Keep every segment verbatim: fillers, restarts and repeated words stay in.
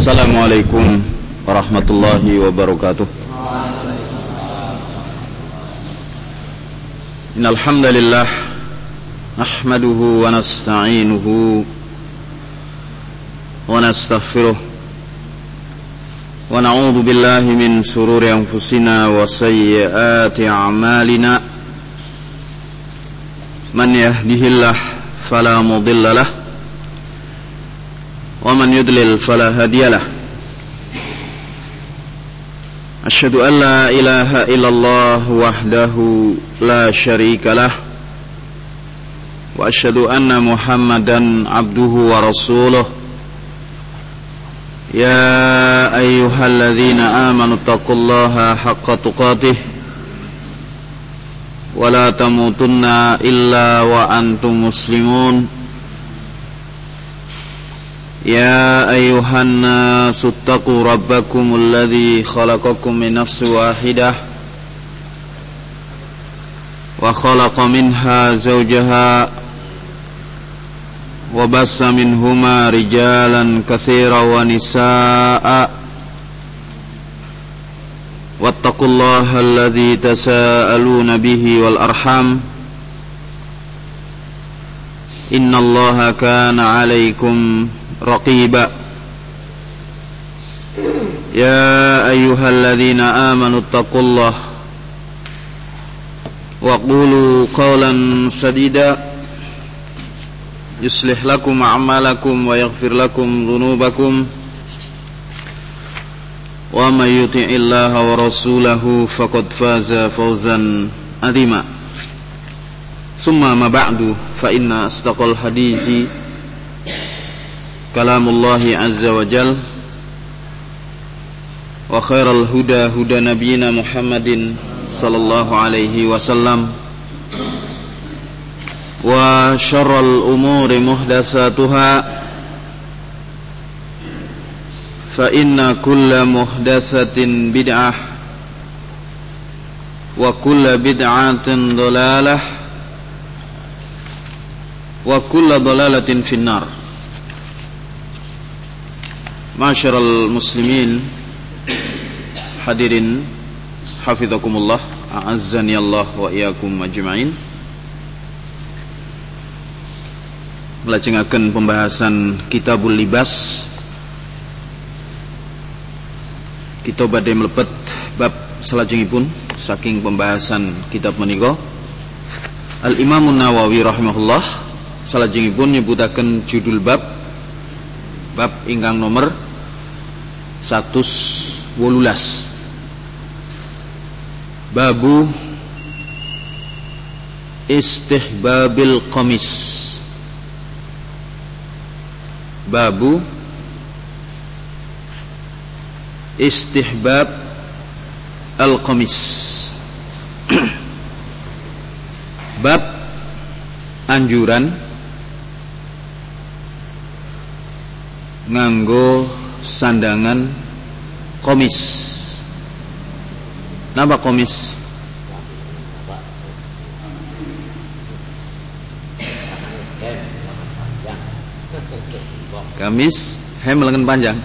Assalamualaikum warahmatullahi wabarakatuh. Innal hamdalillah nahmaduhu wa nasta'inuhu wa nastaghfiruh wa na'udzu billahi min shururi anfusina wa sayyiati a'malina. Man yahdihillahu fala mudilla lahu wa man yudlil fala hadiyalah. Asyhadu an la ilaha illallah wahdahu la syarikalah wa asyhadu anna Muhammadan abduhu wa rasuluh. Ya ayyuhalladzina amanu taqullaha haqqa tuqatih wa la tamutunna illa wa antum muslimun. Ya ayyuhan nasu ttaqu rabbakumul ladzi khalaqakum min nafsin wahidah wa khalaqa minha zawjaha wa bassa minhuma rijalan katsiran wa nisaa'a wattaqullaha alladzi tasaaluna bihi wal arham innallaha kana 'alaikum raqiba. Ya ayyuhalladzina amanu taqullaha wa qulu qawlan sadida yuslih lakum a'malakum wa yaghfir lakum dhunubakum wa may yuti'illaha wa rasulahu faqad faza fawzan 'azima. Summa ma ba'du fa inna asdaqal hadisi kalamullahi azza wa jal wa khairal huda huda nabiyina Muhammadin sallallahu alaihi wasallam wa syarral umuri muhdatsatuha fa inna kulla muhdatsatin bid'ah wa kulla bid'atin dhalalah wa kulla dhalalatin finnar. Ma'asyiral muslimin, hadirin hafizakumullah, a'azzani Allah wa iyyakum ajma'in. Melajengaken pembahasan Kitabul Libas. Kita badhe mlebet bab salajengipun saking pembahasan kitab menika. Al-Imam An-Nawawi rahimahullah salajengipun nyebutaken judul bab bab ingkang nomor satus wolulas. Babu istihbabil qamis. Babu istihbab al-qamis. Bab anjuran nganggo sandangan komis. Napa komis? Kamis hem lengan panjang.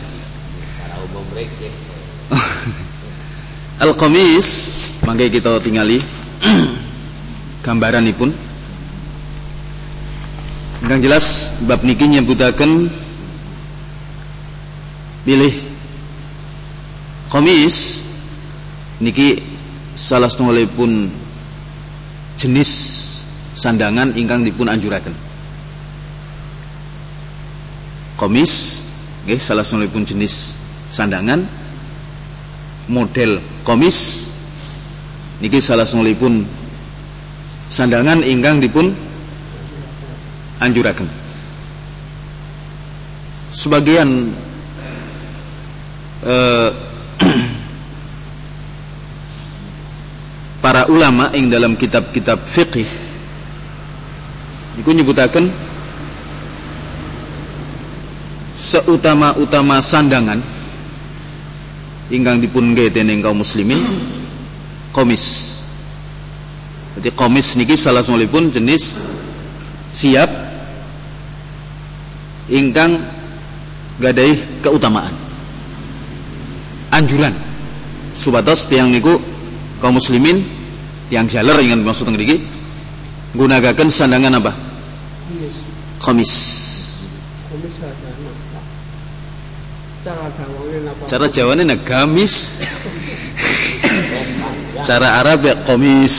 Al-qamis mangke kita tingali gambaranipun. Ingkang jelas bab niki nyebutaken pilih komis niki salah setunggalipun jenis sandangan ingkang dipun anjuraken. Komis nggih salah setunggalipun jenis sandangan. Model komis niki salah setunggalipun sandangan ingkang dipun anjuraken. Sebagian Uh, para ulama ing dalam kitab-kitab fiqih niku nyebutaken seutama-utama sandangan ingkang dipun nggih dening kaum muslimin komis. Jadi komis niki salah satunggalipun jenis siap ingkang gadai keutamaan. anjuran supados tiyang niku kaum muslimin tiyang jaler ingkang maksud teng mriki nggunakaken sandangan apa? Qamis. Qamis apa? Cara Jawane apa? Cara Jawane nek gamis. Cara Arab ya qamis.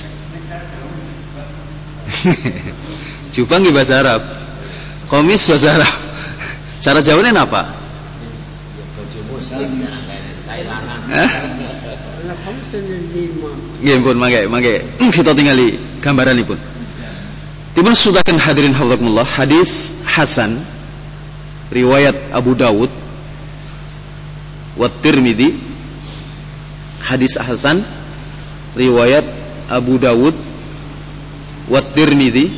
Jubang bahasa Arab. Qamis bahasa Arab. Cara Jawane apa? Baju muslim kailangan. Hah? Ana qamis lima. Nggih pun mangke mangke kita tingali gambaranipun. Dipun sudaken hadirin hafizakumullah hadis hasan riwayat Abu Dawud wa Tirmidzi. Hadis hasan riwayat Abu Dawud wa Tirmidzi.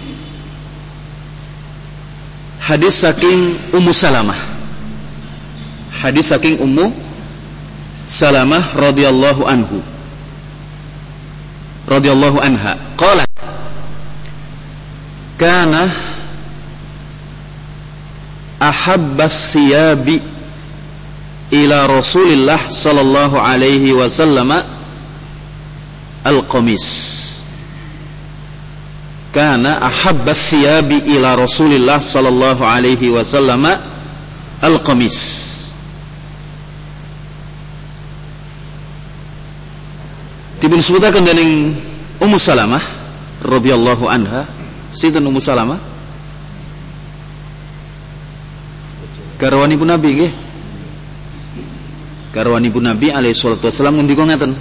Hadis saking Ummu Salamah. Hadis saking Ummu Salamah radhiyallahu anhu. Radhiyallahu anha. Qalat kana ahabbas siyabi ila Rasulillah sallallahu alaihi wasallam al-qamis. Kana ahabbas siyabi ila Rasulillah sallallahu alaihi wasallam al-qamis. Dipun sebutaken dening Ummu Salamah radhiyallahu anha. Sinten Ummu Salamah? Garwanipun Nabi nggih. Garwanipun Nabi alaihi salatu wasallam ngendika ngaten.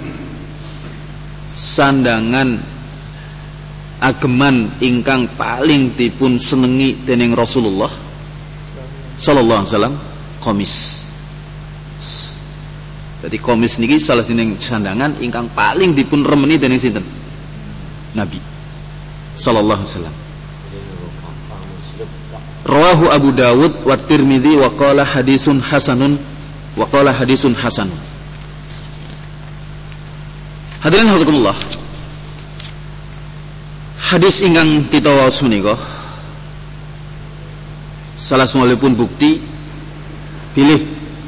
Sandangan ageman ingkang paling dipun senengi dening Rasulullah sallallahu alaihi wasallam qamis. Jadi qamis niki salah sining sandangan ingkang paling dipun remeni dening sinten? Nabi sallallahu alaihi wasallam. Rawahu Abu Dawud wa Tirmidzi wa qala hadisun hasanun wa qala hadisun hasanun. Hadirin hafizakumullah. Hadis ingkang kita waos menika salah semulipun bukti pilih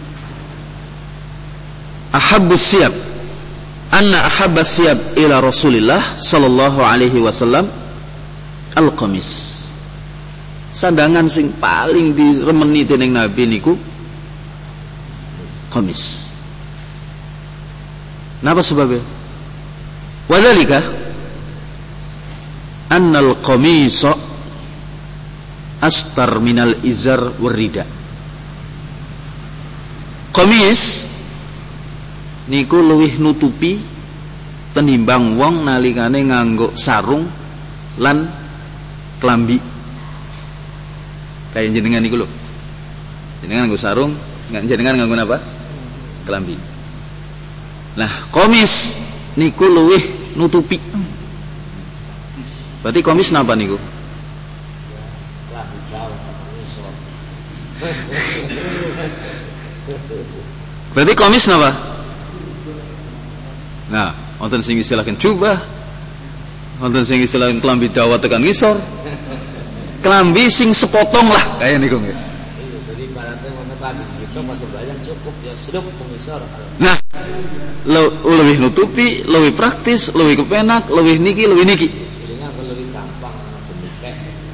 ahabbus siyab anna ahabbas siyab ila Rasulillah sallallahu alaihi wasallam al-qamis. Sandangan sing paling diremeni dening Nabi niku qamis. Napa sebabnya? Wadzalika annal qamisa astar minal izar warida. Qamis niku luwih nutupi tenimbang wong nalikane nganggo sarung lan klambi. Kayak jenengan niku lho. Jenengan nganggo sarung, jenengan nganggo apa? Klambi. Nah, qamis niku luwih nutupi. Berarti qamis napa niku? Berarti qamis napa? Nah, wonten sing istilahkeun jubah. Wonten sing istilahkeun klambi dawa tekan ngisor. Klambi sing sepotong lah kaya niku nggih. Iya, jadi ibaratnya wonten tadi situ masih banyak cukup ya sudah pengisor. Nah, lebih nutupi, lebih praktis, lebih kepenak, lebih niki, lebih niki. Jadinya lebih gampang benik.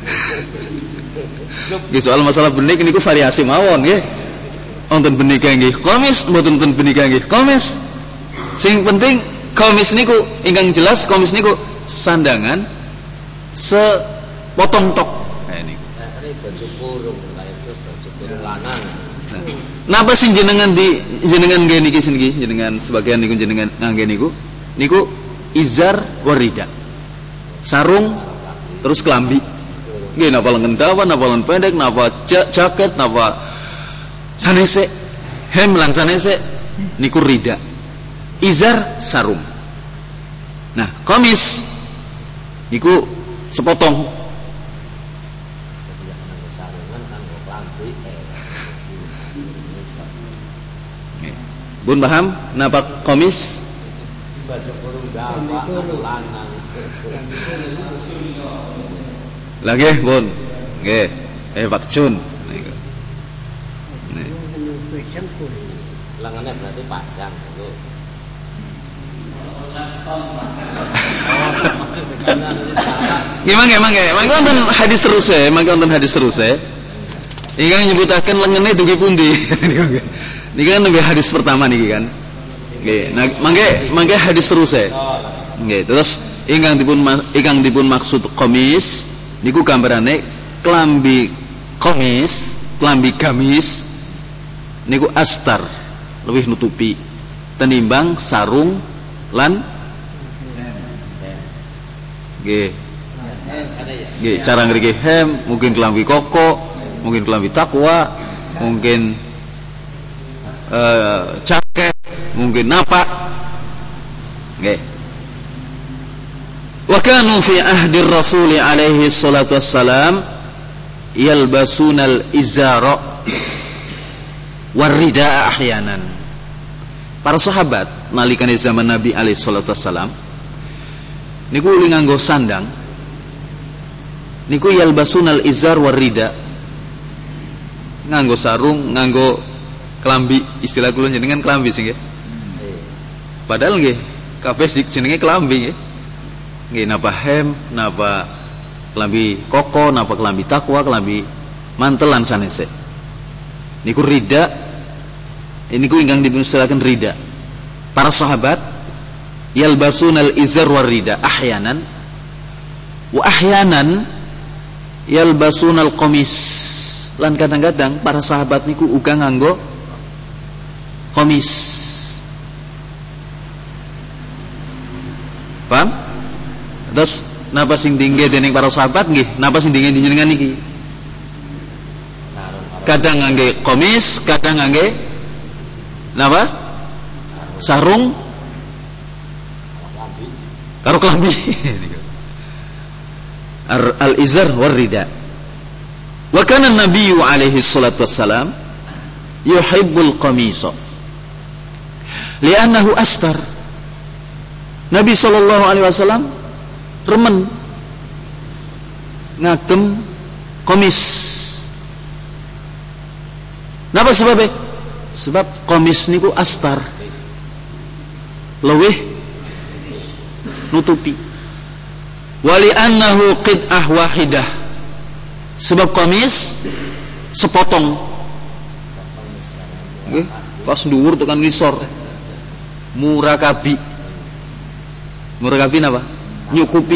Nggih, soal masalah benik niku variasi mawon nggih. Wonten benik nggih qamis, mboten wonten benik nggih qamis. Sing penting qamis niku ingkang jelas qamis niku sandangan sepotong tok. Baju kurung kayak itu baju kurung lanang. Nah, napa sing jenengan di jenengan nggih niki niki jenengan sebagian niku jenengan ngangge niku niku izar warida. Sarung terus kelambi. Nggih napa lengan dawa, napa lengan pendek, napa jaket, napa sanese, hem lang sanese niku rida. Izar sarung. Nah, qamis niku sepotong. Bun paham napa qamis? Baju kurung dawa lanang. Lah nggih, Bun. Nggih. Eh Pak Jun niku. lengannya berarti panjang itu. Gimana gimana gimana? Mangga wonten hadis terus ya, mangga wonten hadis terus ya. Ingkang nyebutaken lengannya dugi pundi. Niki kan nggih hadis pertama niki kan. Nggih, nah mangke mangke hadis terus ya. Nggih, terus ingkang dipun ingkang dipun maksud qamis niku gambarane klambi qamis, klambi gamis niku astar, luwih nutupi tenimbang sarung lan nggih. Nggih, cara ngriki hem, mungkin klambi koko, mungkin klambi takwa, mungkin uh, jaket, mungkin napak. Nggih. Wa kanu fi ahdi Rasul alaihi salatu wassalam yalbasunal izara warridaa ahyanan. Para sahabat nalikane zaman Nabi alaihi salatu wassalam niku uli nganggo sandang niku yalbasunal izar warrida, nganggo sarung, nganggo kelambi, istilah kula jenengan kelambi sing nggih. Padahal nggih kabeh jenenge kelambi nggih. Nggih napa hem, napa kelambi koko, napa kelambi takwa, kelambi mantelan sanese. Niku rida, niku ingkang dipunistelaken rida. Para sahabat yalbasunal izar warrida ahyanan wa ahyanan yalbasunal qamis. Lan kadang-kadang para sahabat niku uga nganggo qamis. Paham? Terus napa sing dingge dening para sahabat nggih, napa sing dingge jenengan niki? Kadang ngangge qamis, kadang ngangge napa? Sarung karo klambi. Al-izar war rida. Wa kana an-nabiy alaihi salatu wassalam yuhibbul qamisa li'annahu astar. Nabi sallallahu alaihi wasallam remen ngagem komis. Napa sebabnya? Sebab komis niku astar, luwih nutupi. Wali annahu qid'ah wahidah. Sebab komis sepotong. Nggih, pas dhuwur tekan ngisor. Murakabi. Murakabi napa? Nyukupi.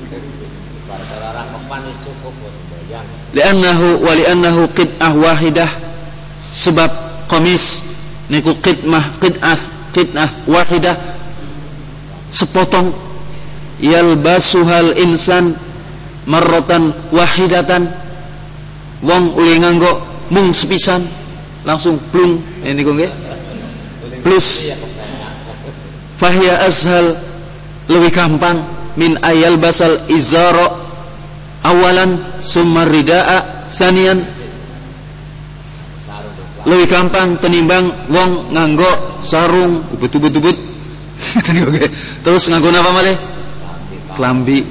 Li'annahu wa li'annahu qid'ah wahidah. Sebab qamis niku qidmah qid'ah qid'ah wahidah, sepotong. Yalbasuhal insan marratan wahidatan. Wong uli nganggo mung sepisan langsung plung niku nggih. Plus fahiya ashal, lebih gampang min ayal basal izara awalan summa ridaa sanian. Lebih gampang tenimbang wong nganggo sarung ubut-ubut-ubut terus nganggo napa malih? Klambi.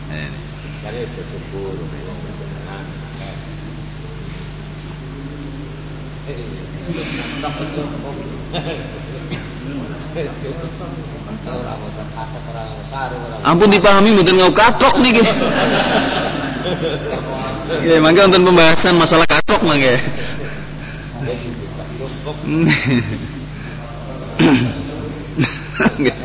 Ampun dipahami mboten ngau kathok niki. Nggih, mangke wonten pembahasan masalah kathok mangke. Nggih.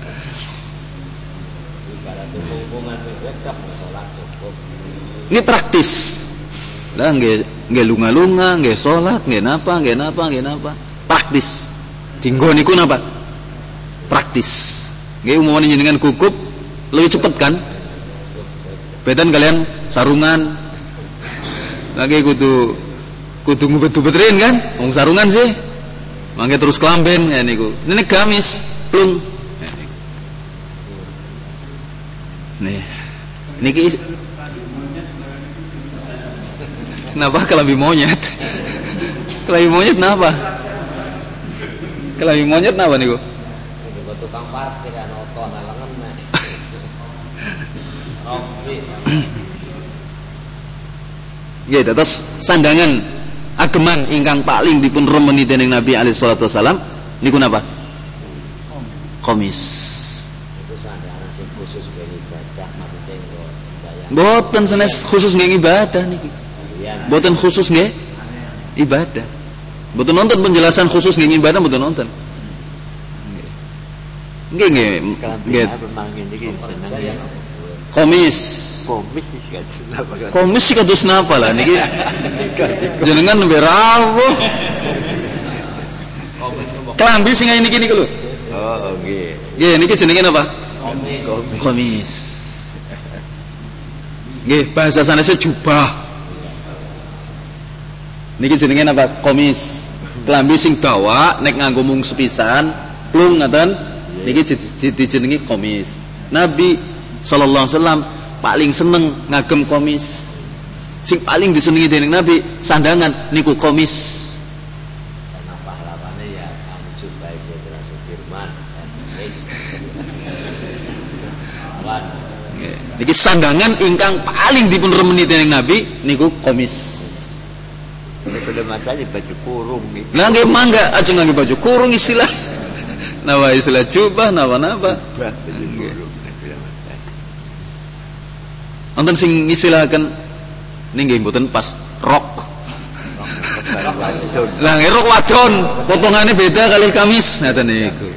Ini praktis. Lah nggih nggih lunga-lunga, nggih salat, nggih napa, nggih napa, nggih napa. Praktis. Dinggo niku napa? Praktis. Nggih umumane jenengan gugup lebih cepet kan? Bedan kalian sarungan. Lagi kudu kudu ngubet-ubetrin kan? Wong sarungan sih. Mangke terus kelamben ya niku. Ini gamis, plung. Nih. Niki kenapa kelambi monyet? Kelambi monyet kenapa? Kelambi monyet kenapa niku? Tukang parkir kan oto nalangan nek. Rompi. Nggih, terus sandangan ageman ingkang paling dipun remeni dening Nabi alaihi salatu wasalam niku napa? Komis. Itu sandaran sing khusus kanggo ibadah maksudnya engko sembahyang. Mboten sanes khusus nggih ibadah niki. Mboten khusus nggih ibadah. Mboten nonton penjelasan khusus nggih ibadah mboten nonton. Nggih nggih. Nggih. Komis. Komis iki napa? Komis iki kados napa lah niki? Jenengan nembe rawuh. Klambi sing ngene niki niku lho. Oh, nggih. Nggih, niki jenenge napa? Komis. Komis. Nggih, bahasa sanese jubah. Niki jenenge napa? Komis. Klambi sing dawa nek nganggo mung sepisan, plung ngaten. Niki dijenengi komis. Nabi sallallahu alaihi wasallam paling seneng ngagem komis. Sing paling disenengi dening Nabi sandangan niku komis. Karena pahlawannya ya kamu coba Jenderal Sudirman dan komis. Pahlawan. Niki sandangan ingkang paling dipun remeni dening Nabi niku komis. Belum ada baju kurung nih. Lah nggih mangga aja ngangge baju kurung istilah. Nawa istilah jubah napa-napa. Wonten sing ngistilahaken nggih mboten pas rok. Lah nggih rok wadon, potongane beda kali kamis ngaten niku.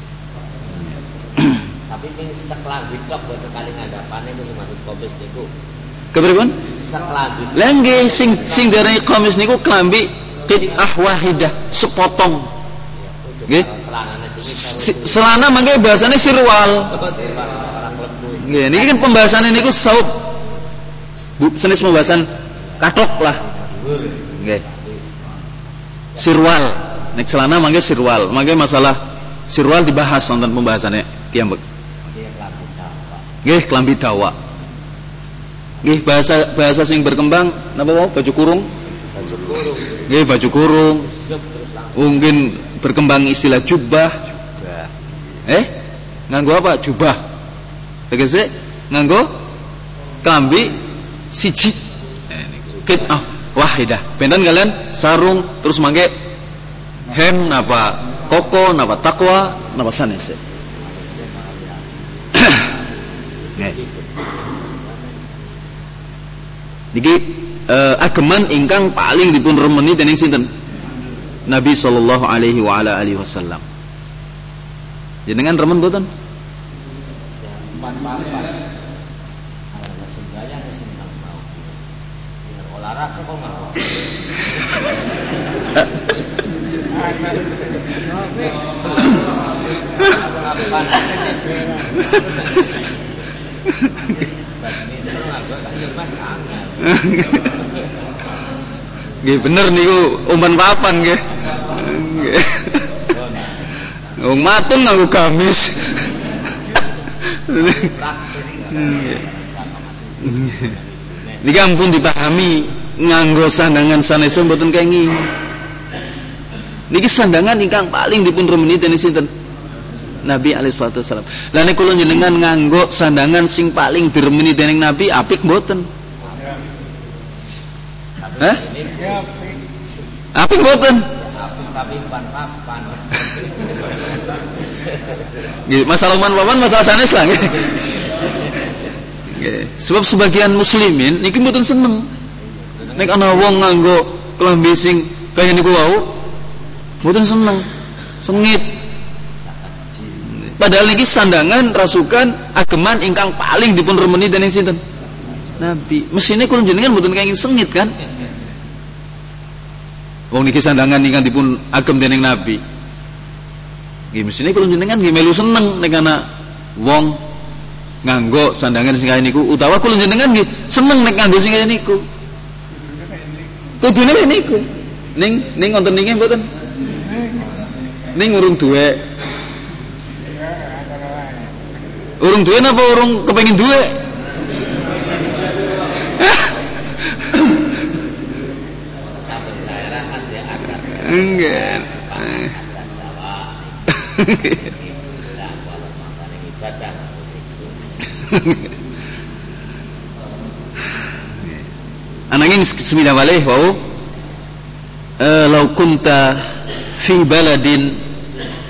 Tapi sing seklambi tok boten kali ngandapane itu maksud komis niku. Kepripun? Seklambi. Lah nggih sing sing darani komis niku klambi qit'ah wahidah, sepotong. Nggih. Selana mangke bahasane sirwal. Nggih, niki kan pembahasannya niku saub. Bu, senis pembahasan kathok lah. Nggih. Sirwal. Nek celana mangke sirwal. Mangke masalah sirwal dibahas wonten pembahasannya kiambek. Nggih, klambi dawa. Nggih, bahasa bahasa sing berkembang napa wae baju kurung? Baju kurung. Nggih, baju kurung. Mungkin berkembang istilah jubah. Eh? Nganggo apa? Jubah. Tegese nganggo klambi siji. Qit'ah wahidah. Benten kalian sarung terus mangke hem napa koko napa takwa napa sanese. Niki eh, ageman ingkang paling dipun remeni dening sinten? Nabi sallallahu alaihi wa ala alihi wasallam. Jenengan remen mboten? Empat-empat. Ada sembahyang ya senang mau. Olahraga kok mau. Nggih bener niku umpan papan nggih. Nggih. Wong matun nganggo gamis. Niki ampun dipahami nganggo sandangan sanes mboten kenging. Niki sandangan ingkang paling dipun remeni dening sinten? Nabi alaihi salatu wasallam. Lah nek kula jenengan nganggo sandangan sing paling diremeni dening Nabi apik mboten? Hah? Apik mboten? Tapi pan-papan. Nggih, masalah pan-papan masalah sanes lah nggih. Nggih, sebab sebagian muslimin niki mboten seneng. Nek ana wong nganggo klambi sing kaya niku wau, mboten seneng. Sengit. Padahal niki sandangan rasukan ageman ingkang paling dipun remeni dening sinten? Nabi. Mesine kula jenengan mboten kenging sengit kan? Wong niki sandangan ingkang dipun agem dening Nabi. Nggih mesine kula jenengan nggih melu seneng nek ana wong nganggo sandangan sing kaya niku utawa kula jenengan nggih seneng nek nganggo sing kaya niku. Kudune niku. Ning ning wonten niki mboten. Ning urung duwe. Urung duwe napa urung kepengin duwe? Saben daerah kan dia akan Enggak. adat Jawa. Lah kalau masalah ibadah Ananging semida walih wau eh law kunta fi baladin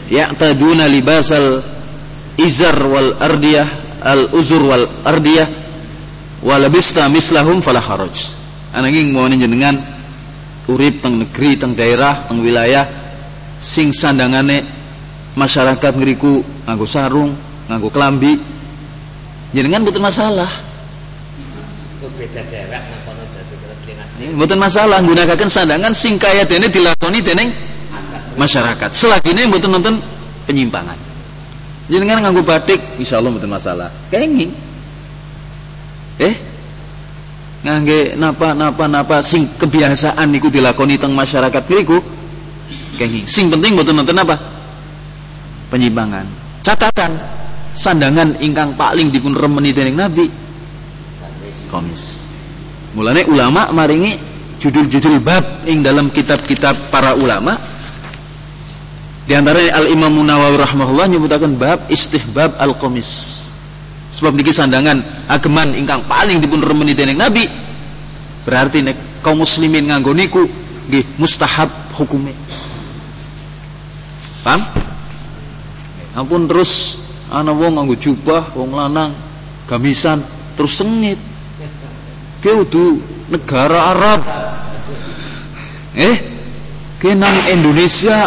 ya'taduna libasal izar wal ardiyah al uzur wal ardiyah wa labista mislahum fala haraj. Ananging mau jenengan urip teng negeri, teng daerah, teng wilayah sing sandangane masyarakat ngriku nganggo sarung, nganggo klambi, jenengan mboten masalah. Itu beda daerah nang kono dadi kelingan. Mboten masalah nggunakaken sandangan sing kaya dene dilakoni dening masyarakat. Selagine mboten nonton penyimpangan. Jenengan nganggo batik insyaallah mboten masalah. Kenging. Eh? Ngangge napa-napa-napa sing kebiasaan niku dilakoni teng masyarakat niku kenging. Sing penting mboten nonton apa? Penyimpangan. Catatan sandangan ingkang paling dipun remeni dening Nabi komis. Mulane ulama maringi judul-judul bab ing dalam kitab-kitab para ulama. Di antaranya Al-Imam Nawawi rahimahullah nyebutaken bab istihbab al-qamis. Sebab niki sandangan ageman ingkang paling dipun remeni dening Nabi. Berarti nek kaum muslimin nganggo niku nggih mustahab hukume. Paham? Ampun terus ana wong nganggo jubah, wong lanang gamisan terus sengit. Ki udu negara Arab. Eh? Ki nang Indonesia.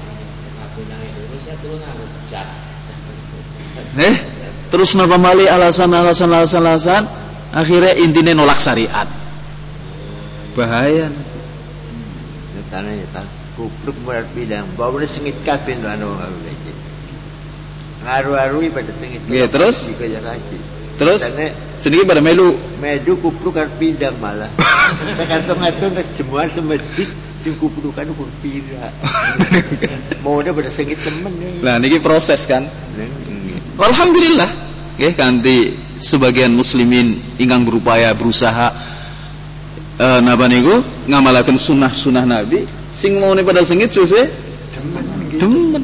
Eh? Terus napa mali alasan-alasan alasan-alasan akhirnya intine nolak syariat. Bahaya. Tanah ya tak kupluk berat bidang bawah sengit kabeh ndo anu iki. Ngaru-arui pada sengit. Nggih, terus? Dikaji. Terus sedikit pada melu melu kupluk kan bidang malah. Tergantung-gantung jemuan semedit sing kuplukan pun pira. Mau ada pada sengit temen. Lah niki proses kan. Alhamdulillah nggih kanthi sebagian muslimin ingkang berupaya berusaha e, napa niku ngamalaken sunah-sunah Nabi sing maune pada sengit suse demen.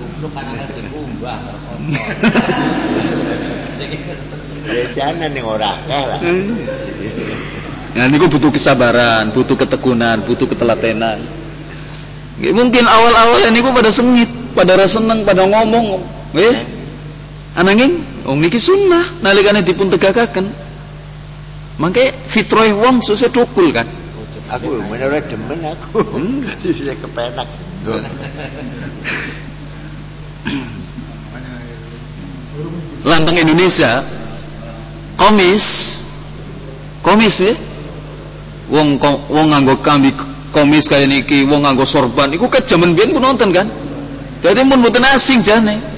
Jangan ning ora kalah. Nah niku butuh kesabaran, butuh ketekunan, butuh ketelatenan. Nggih mungkin awal-awal niku pada sengit, pada rasa seneng, pada ngomong nggih. Ananging wong niki sunnah nalikane dipun tegakaken. Mangke fitrah wong susah tukul kan. Aku menurut demen aku. Sisi kepenak. Lantang Indonesia komis komis ya. Wong wong nganggo kambi komis kaya niki, wong nganggo sorban iku ket jaman biyen pun nonton kan. Dadi mun mboten asing jane.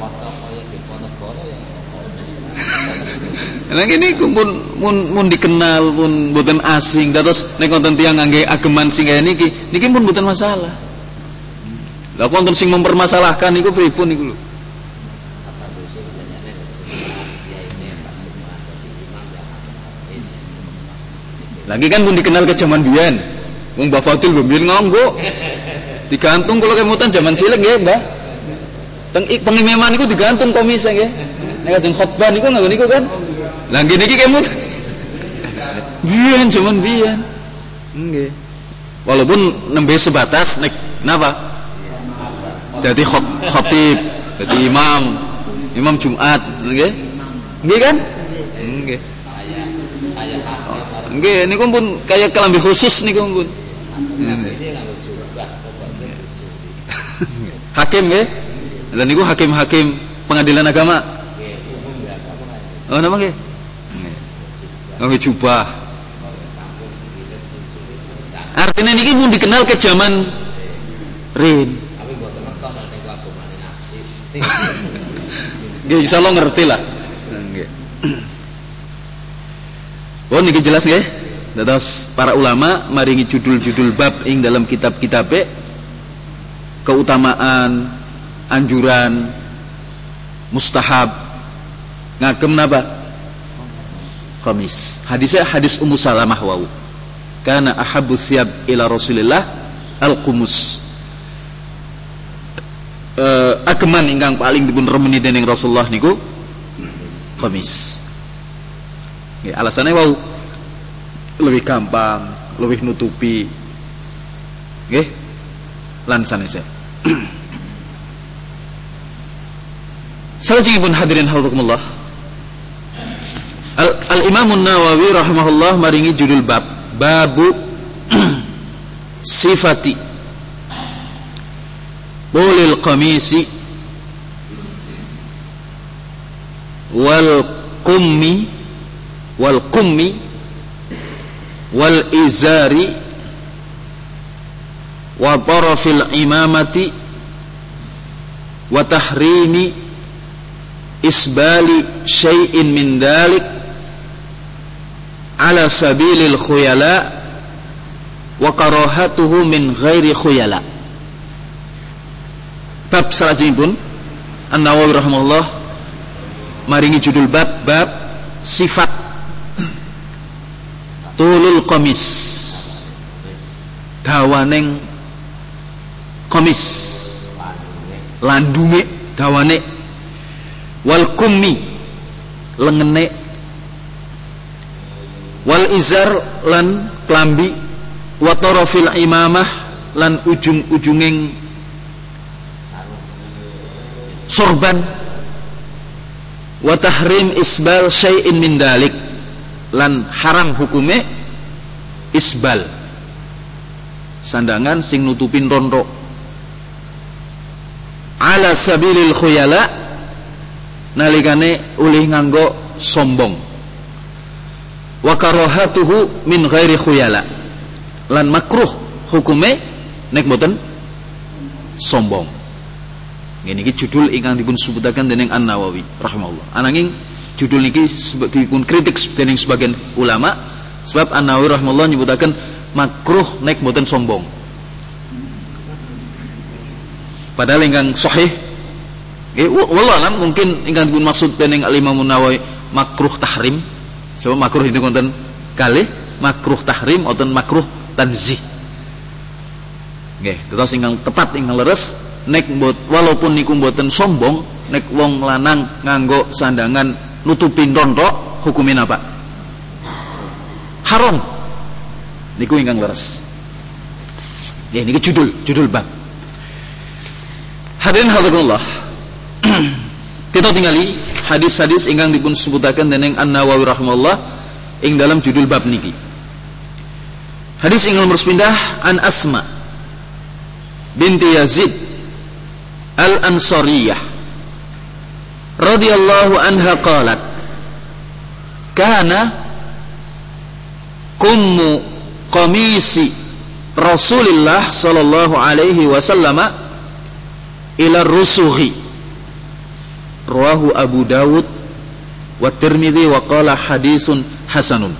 Nah ini pun mun mun dikenal pun mboten asing terus nek wonten tiyang ngangge ageman sing kaya niki niki pun mboten masalah. Lah wonten sing mempermasalahkan niku pripun niku lho. Lagi kan pun dikenal ke zaman biyen. Wong Mbah Fadil mbiyen nganggo digantung kalau kemutan zaman cilik nggih, Mbah. Teng pengimaman niku digantung komis nggih. Nek ajeng khotbah niku nganggo niku kan. Lah nggih niki kemut. Biyen zaman biyen. Nggih. Walaupun nembe sebatas nek napa? Dadi khatib, dadi imam, imam Jumat, nggih. Nggih kan? Nggih. Nggih niku pun kaya kelambi khusus niku pun. Hakim nggih. Lah niku hakim-hakim pengadilan agama. Oh napa nggih? Nganggo jubah. Artinya niki pun dikenal ke zaman rin. Tapi mboten ngertos nek agamane Nabi. Nggih insyaallah ngerti lah. Nggih. Oh niki jelas nggih. Dados para ulama maringi judul-judul bab ing dalam kitab-kitabe keutamaan, anjuran, mustahab ngagem napa? Qamis. Hadisnya hadis Ummu Salamah wau. Kana ahabbu thiyab ila Rasulillah al-qumus. Eh ageman ingkang paling dipun remeni dening Rasulullah niku qamis. Nggih alasane wau lebih gampang, lebih nutupi. Nggih. Lan sanese. Salajengipun hadirin hafizakumullah. Al, Al Imam An-Nawawi rahimahullah maringi judul bab babu sifati bulil qamisi wal kummi wal kummi wal izari wa tarafil imamati wa tahrimi isbali syai'in min dalik ala sabilil khuyala wa karahatuhu min ghairi khuyala. Bab salajengipun An-Nawawi rahimahullah maringi judul bab bab sifat tulul qamis, dawaning qamis, landunge dawane, wal kummi lengene, wal izar lan klambi, wa tarafil imamah lan ujung-ujunging sorban, wa tahrim isbal syai'in min dalik lan haram hukume isbal sandangan sing nutupin rontok ala sabilil khuyala nalikane ulih nganggo sombong, wa karahatuhu min ghairi khuyala lan makruh hukume nek boten sombong. Ini judul ingkang dipun sebutaken dening An-Nawawi rahimahullah. Ananging judul niki dipun kritik dening sebagian ulama sebab An-Nawawi rahimahullah nyebutaken makruh nek boten sombong. Padahal ingkang sahih eh wallah alam mungkin ingkang dipun maksud dening Al-Imam An-Nawawi makruh tahrim. Sebab makruh itu konten kalih makruh tahrim atau makruh tanzih. Nggih, terus ingkang tepat ingkang leres nek mbot walaupun niku mboten sombong, nek wong lanang nganggo sandangan nutupin rontok hukumin apa? Haram. Niku ingkang leres. Ya niki judul, judul bab. Hadirin hadirullah. Kita tingali hadis-hadis ingkang dipun sebutaken dening An-Nawawi rahimahullah ing dalam judul bab niki. Hadis ingkang nomor sepindah an Asma binti Yazid Al-Ansariyah radhiyallahu anha qalat kana kummu qamisi Rasulillah sallallahu alaihi wasallama ila rusughi rawahu Abu Dawud wa Tirmidzi wa qala hadisun hasanun.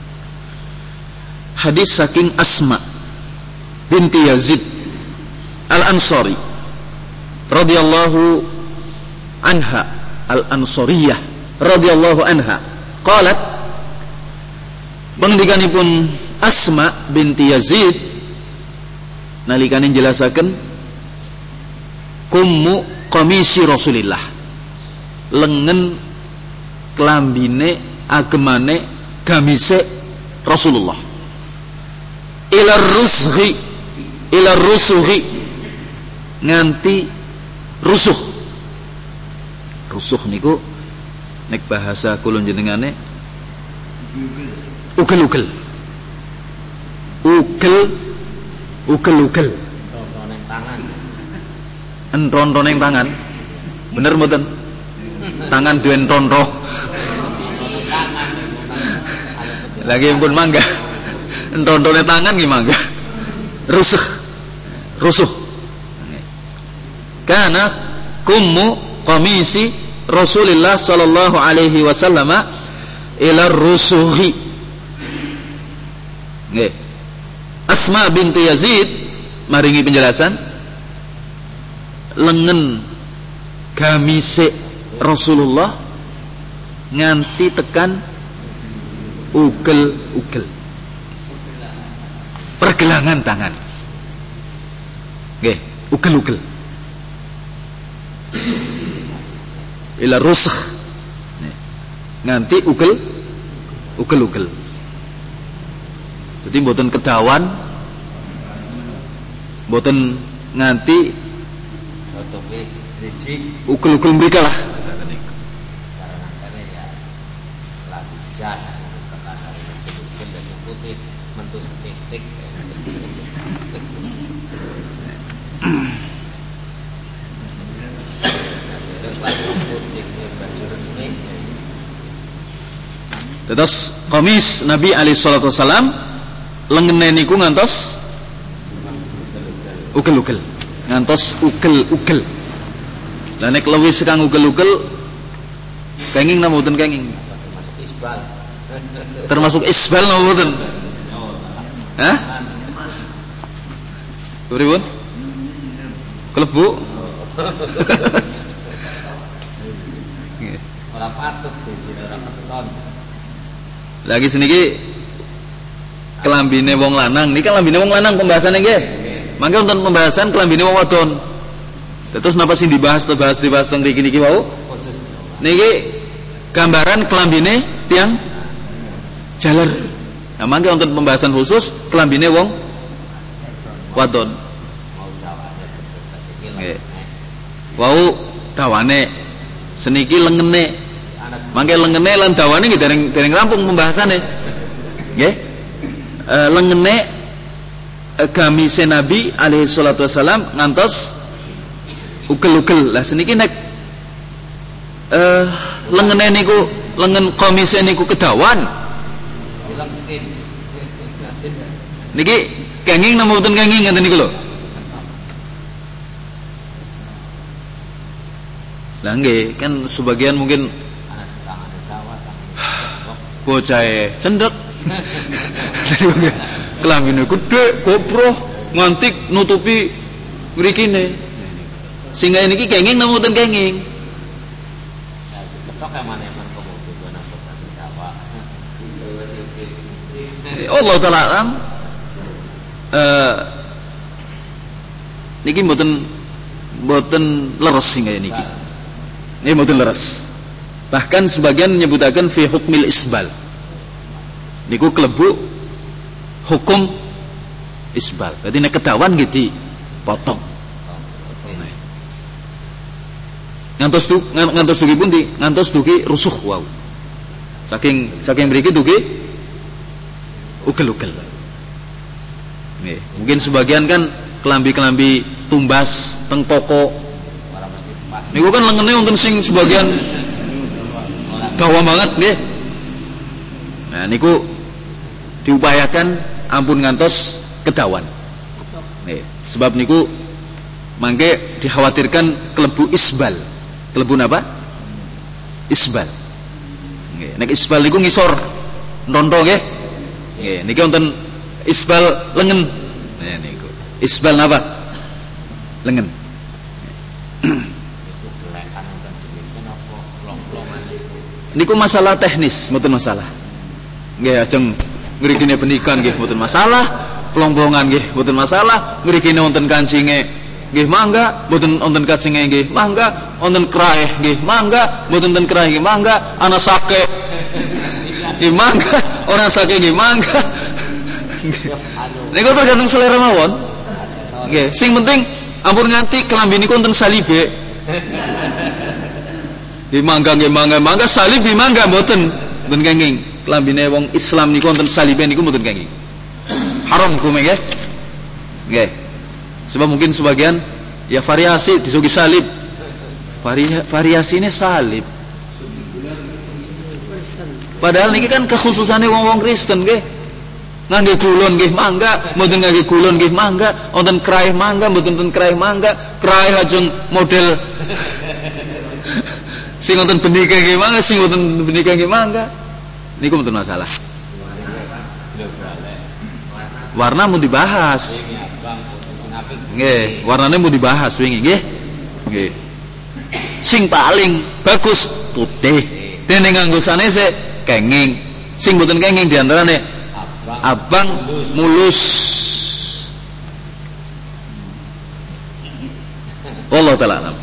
Hadis saking Asma binti Yazid Al-Ansari radhiyallahu anha, Al-Ansariyah radhiyallahu anha qalat pangendikanipun Asma binti Yazid nalikane jelasaken kummu qamisi Rasulillah lengen klambine agemane gamise Rasulullah ila rusghi ila rusughi nganti rusuh. Rusuh niku nek bahasa kula jenengane ugel-ugel. Ugel ugel-ugel. Rontoneng tangan. Enton-toneng tangan. Bener mboten? Tangan duwe entonto. Lagi pun mangga. Enton-tone tangan nggih mangga. Rusuh. Rusuh. Kana kummu qamisi Rasulillah sallallahu alaihi wasallam ila rusuhi. Nggih. Asma binti Yazid maringi penjelasan lengen gamise Rasulullah nganti tekan ugel-ugel. Pergelangan tangan. Nggih, ugel-ugel. Ila rusakh nganti ugel ugel-ugel. Jadi mboten kedawan, mboten nganti nutupi driji ugel-ugel mriki lah. cara nangkane ya lagu jas kekasar mungkin dan putih mentu setitik Terus komis Nabi alaihi salatu wasalam lengene niku ngantos ugel-ugel. Ngantos ugel-ugel. Lah nek luwih sekang ugel-ugel kenging napa mboten kenging? termasuk isbal. Termasuk isbal napa mboten? Hah? Pripun? Klebu? Ora patut dijine ora keton. Lagi seniki kelambine wong lanang, niki kelambine wong lanang pembahasannya nggih. Mangke wonten pembahasan kelambine wong wadon. Terus napa sing dibahas dibahas dibahas teng mriki niki wau? Khusus Niki gambaran kelambine tiang jaler. Nah, mangke wonten pembahasan khusus kelambine wong wadon. mau dawane bersikil. Nggih. Wau dawane seniki lengene. Mangke lengene lan dawane nggih dereng dereng rampung pembahasannya. Nggih. E, lengene e, gamise Nabi alaihi salatu wasalam ngantos ugel-ugel. Lah seniki nek e, lengene niku lengen komise niku kedawan. Dilengkin. Niki kenging napa mboten kenging ngeten niku lho. Lah nggih, kan sebagian mungkin Anak tangan Jawa tangan. bocahe cendek. Kelambine gedhe, gobroh, ngantik nutupi mrikine. Sehingga niki kenging napa mboten kenging? Ketok yang mana yang kemudian anak bahasa Jawa. Allah taala alam. Eh niki mboten mboten leres sehingga niki. Ini mboten leres. Bahkan sebagian menyebutaken fi hukmil isbal. Niku klebu hukum isbal. Jadi nek kedawan nggih dipotong. Ngantos tu ngantos dugi pundi? Ngantos dugi rusuh wau. Saking saking mriki dugi ugel-ugel. Nggih, mungkin sebagian kan kelambi-kelambi tumbas teng toko. Ora mesti pas. Niku kan lengene wonten sing sebagian dawa banget nggih. Nah niku diupayakan ampun ngantos kedawan. Nih, sebab niku mangke dikhawatirkan kelebu isbal. Kelebu napa? Isbal. Nggih, nek isbal niku ngisor nonto nggih. Nggih, niki wonten isbal lengen. Nah niku. Isbal napa? Lengen. Itu gelekan dan dibikin apa plong-plongan itu. Niku masalah teknis, mboten masalah. Nggih, ajeng ngrikine pendidikan nggih mboten masalah, plong-plongan nggih mboten masalah, ngrikine wonten kancinge nggih mangga, mboten wonten kancinge nggih mangga, wonten kraeh nggih mangga, mboten wonten kraeh nggih mangga, ana sake nggih mangga, ora sake nggih mangga. Niku tergantung selera mawon. Nggih, sing penting ampun nganti kelambi niku wonten salibe. Nggih mangga nggih mangga, mangga salib nggih mangga mboten mboten kenging. Kelambine wong Islam niku wonten salibe niku mboten kenging. Haram hukume nggih. Nggih. Sebab mungkin sebagian ya variasi disugi salib. Vari, variasine salib. Padahal niki kan kekhususane wong-wong Kristen nggih. Ngangge gulon nggih mangga, mboten ngangge gulon nggih mangga, wonten kraeh mangga, mboten wonten kraeh mangga, kraeh ajeng model sing wonten benika nggih mangga, sing wonten benika nggih mangga. Niku mboten masalah. Warna mau dibahas. Nggih, warnane mau dibahas wingi nggih. Nggih. Sing paling bagus putih. Dene nganggo sanese kenging. Sing mboten kenging diantarane abang mulus. Wallahu taala alam.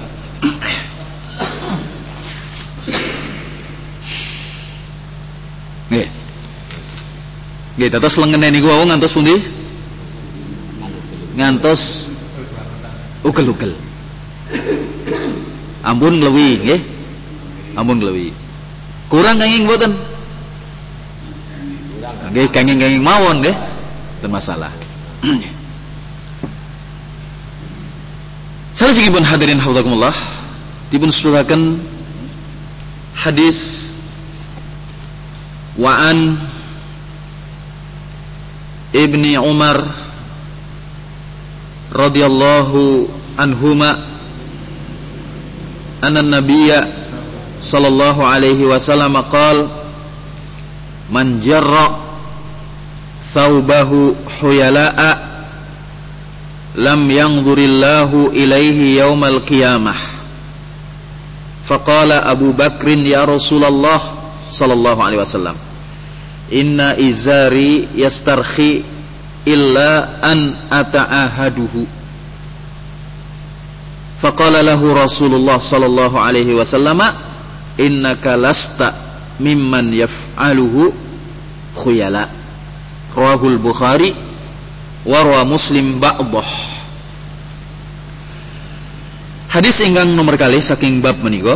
Nggih. Nggih, dados lengene niku wau ngantos pundi? Ngantos ugel-ugel. Ampun nglewi nggih. Ampun nglewi. Kurang kenging mboten? Nggih, kenging-kenging mawon nggih. Mboten masalah. Salajengipun hadirin hafizakumullah, dipun suraken hadis wa an Ibni Umar radhiyallahu anhuma anna nabiyya sallallahu alaihi wasallam qala man jarra thawbahu huyala'a lam yanzurillahu ilaihi yaumal qiyamah. Faqala Abu Bakrin ya Rasulullah sallallahu alaihi wasallam, inna izari yastarkhi illa an ata'ahaduhu. Faqala lahu Rasulullah sallallahu alaihi wasallam, innaka lasta mimman yaf'aluhu khuyala. Rawahul Bukhari wa rawa Muslim ba'dah. Hadis ingkang nomor kali saking bab menika,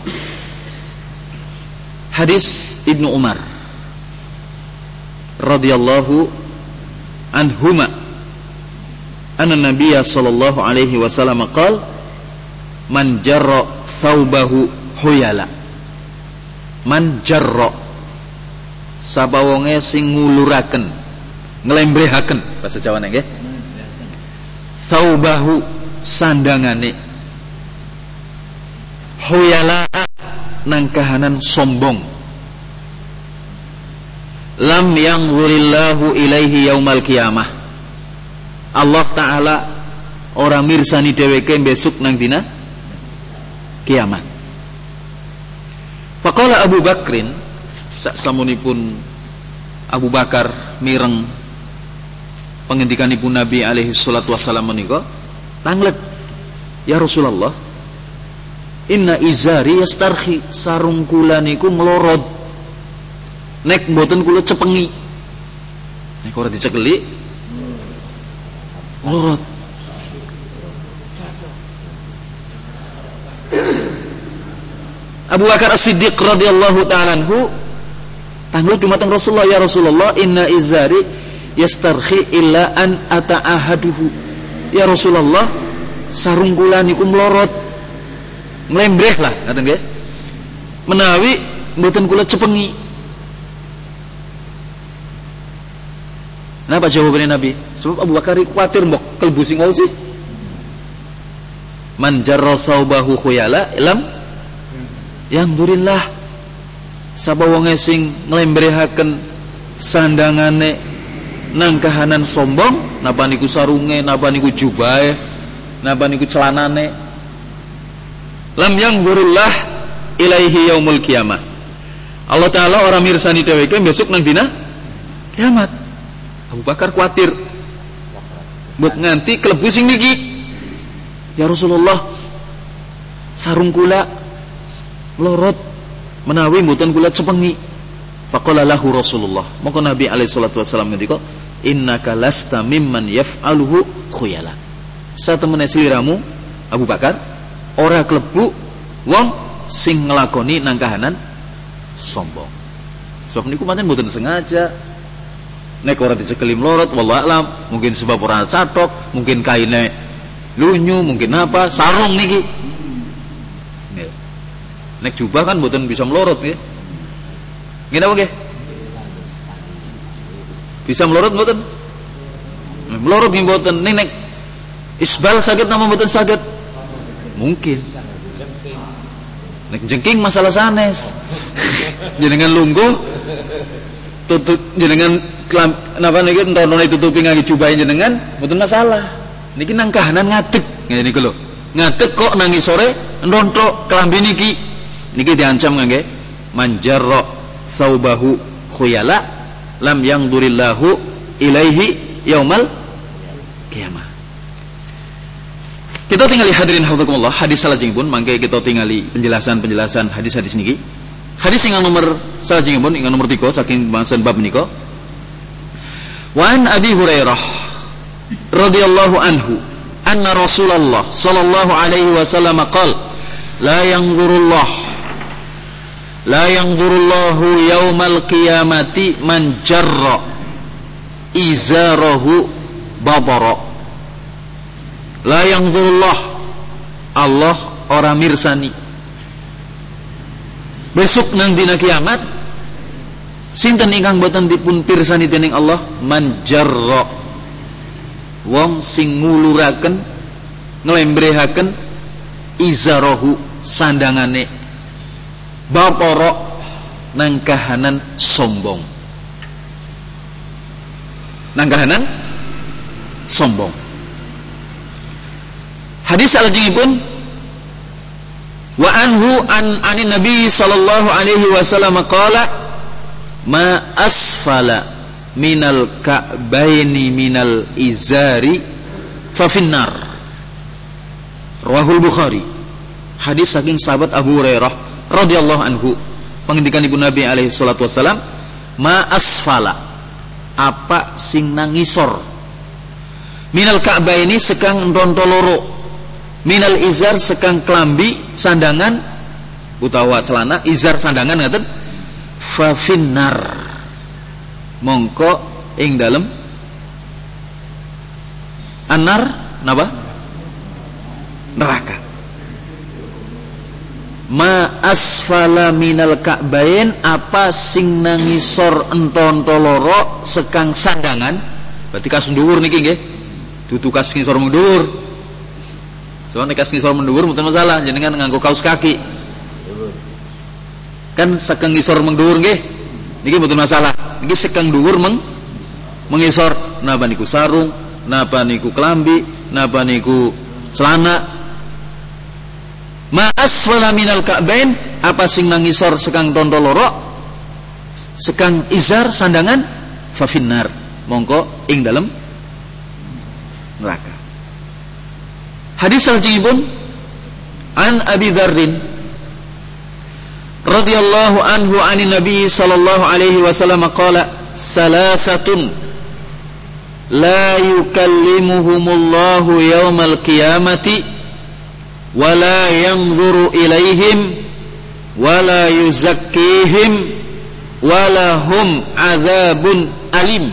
hadis Ibnu Umar radhiyallahu anhuma anna nabiyya sallallahu alaihi wasallam qala man jarra thawbahu huyala. Man jarra sapa wonge sing nguluraken, nglembrehaken bahasa Jawane nggih. Thawbahu sandangane, huyala nang kahanan sombong. Lam yanzurillahu ilaihi yaumal qiyamah. Allah Ta'ala ora mirsani dheweke besok nang dina kiamat. Faqala Abu Bakrin, sasamunipun Abu Bakar mireng pengendikanipun Nabi alaihi salatu wasallam menika, tanglet, ya Rasulullah, inna izari yastarhi, sarung kula niku melorot, nek mboten kula cepengi, nek ora dicekeli melorot. Abu Bakar As-Siddiq radhiyallahu ta'ala anhu tanggul dumateng Rasulullah, ya Rasulullah, inna izari yastarhi illa an ata'ahaduhu. Ya Rasulullah, sarung kula niku melorot, nglembreh lah ngaten nggih, menawi mboten kula cepengi. Napa jawabannya Nabi? Sebab Abu Bakar kuwatir mbok kelbu sing wau sih. Man jarra saubahu khuyala lam yanzurillah, sapa wonge sing nglembrehaken sandangane nang kahanan sombong, napa niku sarunge, napa niku jubahe, napa niku celanane, lam yanzurillah ilaihi yaumul qiyamah. Allah Ta'ala ora mirsani dheweke besok nang dina kiamat. Abu Bakar kuatir mbok nganti klebu sing niki. Ya Rasulullah, sarung kula melorot menawi mboten kula cepengi. Faqala lahu Rasulullah, maka Nabi alaihi salatu wasallam ngendika, innaka lasta mimman yaf'aluhu khuyala. Satemene sliramu Abu Bakar ora klebu wong sing nglakoni nang kahanan sombong. Sebab niku pancen mboten sengaja. Nek ora dicekeli melorot, wallahu alam, mungkin sebab ora catok, mungkin kaine lunyu, mungkin apa, sarung niki. Nek jubah kan mboten bisa melorot nggih. Nggih napa nggih? Bisa melorot mboten? Melorot nggih mboten. Nek isbal saged napa mboten saged? Mungkin. Nek jengking masalah sanes. Jenengan lungguh tutup jenengan kelam napa niki entonone tutupi ngangge jubahe jenengan mboten masalah. Niki nang kahanan ngadeg ngene niku lho. Ngadeg kok nang sore nrontok klambi niki. Niki diancam ngangge manjarra saubahu khuyala lam yanzurillahu ilaihi yaumal qiyamah. Kita tinggali hadirin hafizakumullah hadis salajengipun mangke kita tingali penjelasan-penjelasan hadis-hadis niki. Hadis ingkang nomor salajengipun ingkang nomor tiga saking bahasan bab menika. Wa an Abi Hurairah radhiyallahu anhu anna Rasulullah sallallahu alaihi wasallam qala la yanzurullah la yanzurullahu yaumal qiyamati man jarra izarahu babara. La yanzurullah, Allah ora mirsani besok nang dina kiamat sinten ingkang boten dipun pirsani dening Allah, man jarra, wong sing nguluraken nglembrehaken izarahu sandangane babara nang kahanan sombong, nang kahanan sombong. Hadis salajengipun wa anhu an anin nabi sallallahu alaihi wasallam qala ma asfala minal ka'baini minal izari fa finnar. Rawahul Bukhari. Hadis saking sahabat Abu Hurairah radhiyallahu anhu. Pengendikan ibu Nabi alaihi salatu wasallam, ma asfala, apa sing nangisor, minal ka'baini sekang ndontoloro, minal izar sekang klambi sandangan utawa celana, izar sandangan ngaten, fa finnar, mongko ing dalem anar napa neraka. Ma asfala minal ka'bain, apa sing nangisor entontoloro sekang sandangan, berarti kas dhuwur niki nggih, dudu kas ngisor mung dhuwur. Soalnya kas ngisor mung dhuwur mboten masalah, jenengan nganggo kaos kaki kan sekang ngisor mung dhuwur nggih, niki mboten masalah. Niki sekang dhuwur meng mengisor, napa niku sarung, napa niku klambi, napa niku celana. Ma asfala minal ka'bain, apa sing nangisor sekang tondoloro sekang izar sandangan, fa finnar, mongko ing dalem neraka. Hadis salajengipun an Abi Dzarrin radhiyallahu anhu anin nabi sallallahu alaihi wasallam qala salasatun la yukallimuhumullahu yaumal qiyamati wala yanzuru ilaihim wala yuzakkihim wala hum adzabun alim.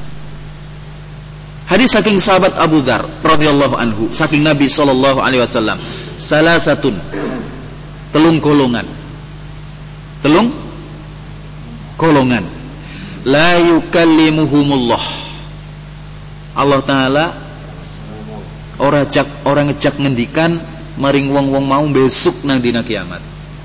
Hadis saking sahabat Abu Dzar radhiyallahu anhu saking Nabi sallallahu alaihi wasallam, salasatun, telung golongan, telung golongan, la yukallimuhumullah, Allah taala ora jak ora ngejak ngendikan maring wong-wong mau besok nang dina kiamat.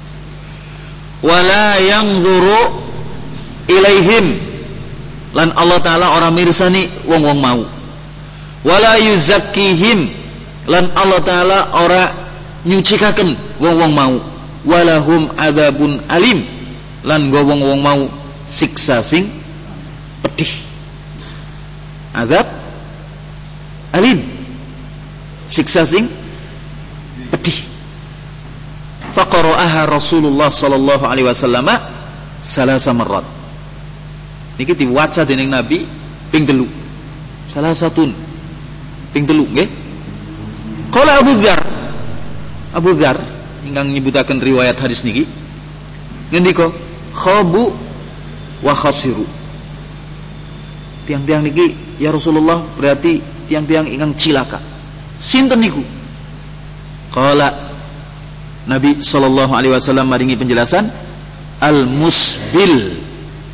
Wala yanzuru ilaihim, lan Allah taala ora mirsani wong-wong mau. Wala yuzakkihim, lan Allah taala ora nyucikaken wong-wong mau. Walahum adzabun alim, lan wong-wong mau siksa sing pedih. Azab alim, siksa sing pedih. Faqara'aha Rasulullah sallallahu alaihi wasallam salasa marrat. Niki diwaca dening Nabi ping telu. Salah satun ping telu nggih. Qala Abu Dzar, Abu Dzar ingkang nyebutaken riwayat hadis niki ngendika khabu wa khasiru. Tiang-tiang niki ya Rasulullah berarti tiang-tiang ingkang cilaka. Sinten niku? Qala, Nabi sallallahu alaihi wasallam maringi penjelasan, al-musbil,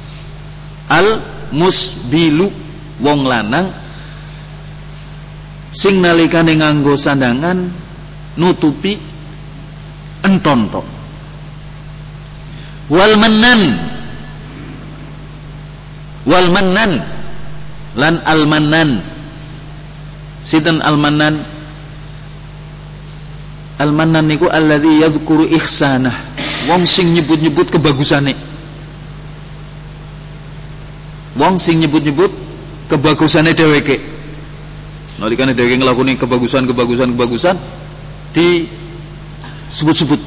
al-musbilu, wong lanang sing nalikane nganggo sandangan nutupi entonto. Wal mannan, wal mannan, lan al mannan. Sinten al mannan? Al-Mannan niku alladzi yadhkuru ihsanah, wong sing nyebut-nyebut kebagusane, wong sing nyebut-nyebut kebagusane dheweke. Nalikane dheweke nglakoni kebagusan-kebagusan kebagusan di sebut-sebut.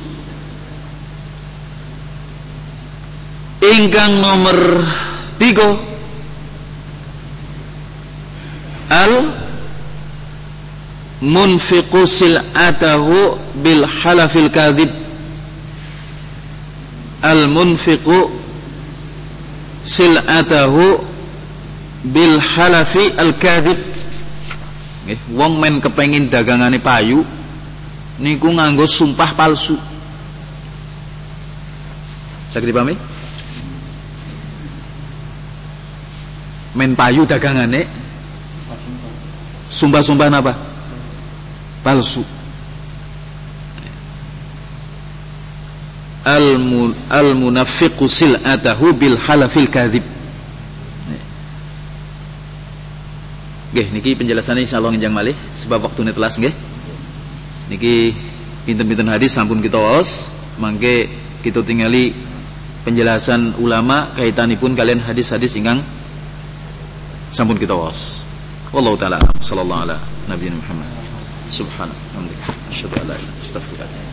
Ingkang nomor tiga, al munfiqu sil'atahu bil halafil kadhib. Al munfiqu sil'atahu bil halafi al kadhib. Nggih, wong men kepengin dagangane payu niku nganggo sumpah palsu. Saged dipahami? Men payu dagangane sumpah-sumpah napa? Palsu. Al-mun al-munafiqu sil'atahu bil halafil kadhib. Nggih, niki penjelasannya insyaallah ngenjang malih sebab waktune telas nggih. Niki pinten-pinten hadis sampun kita waos, mangke kita tingali penjelasan ulama kaitanipun kalian hadis-hadis ingkang sampun kita waos. Wallahu taala sallallahu ala nabiyina Muhammad. Subhanallah. Asyhadu an la ilaha illallah. Astaghfirullah.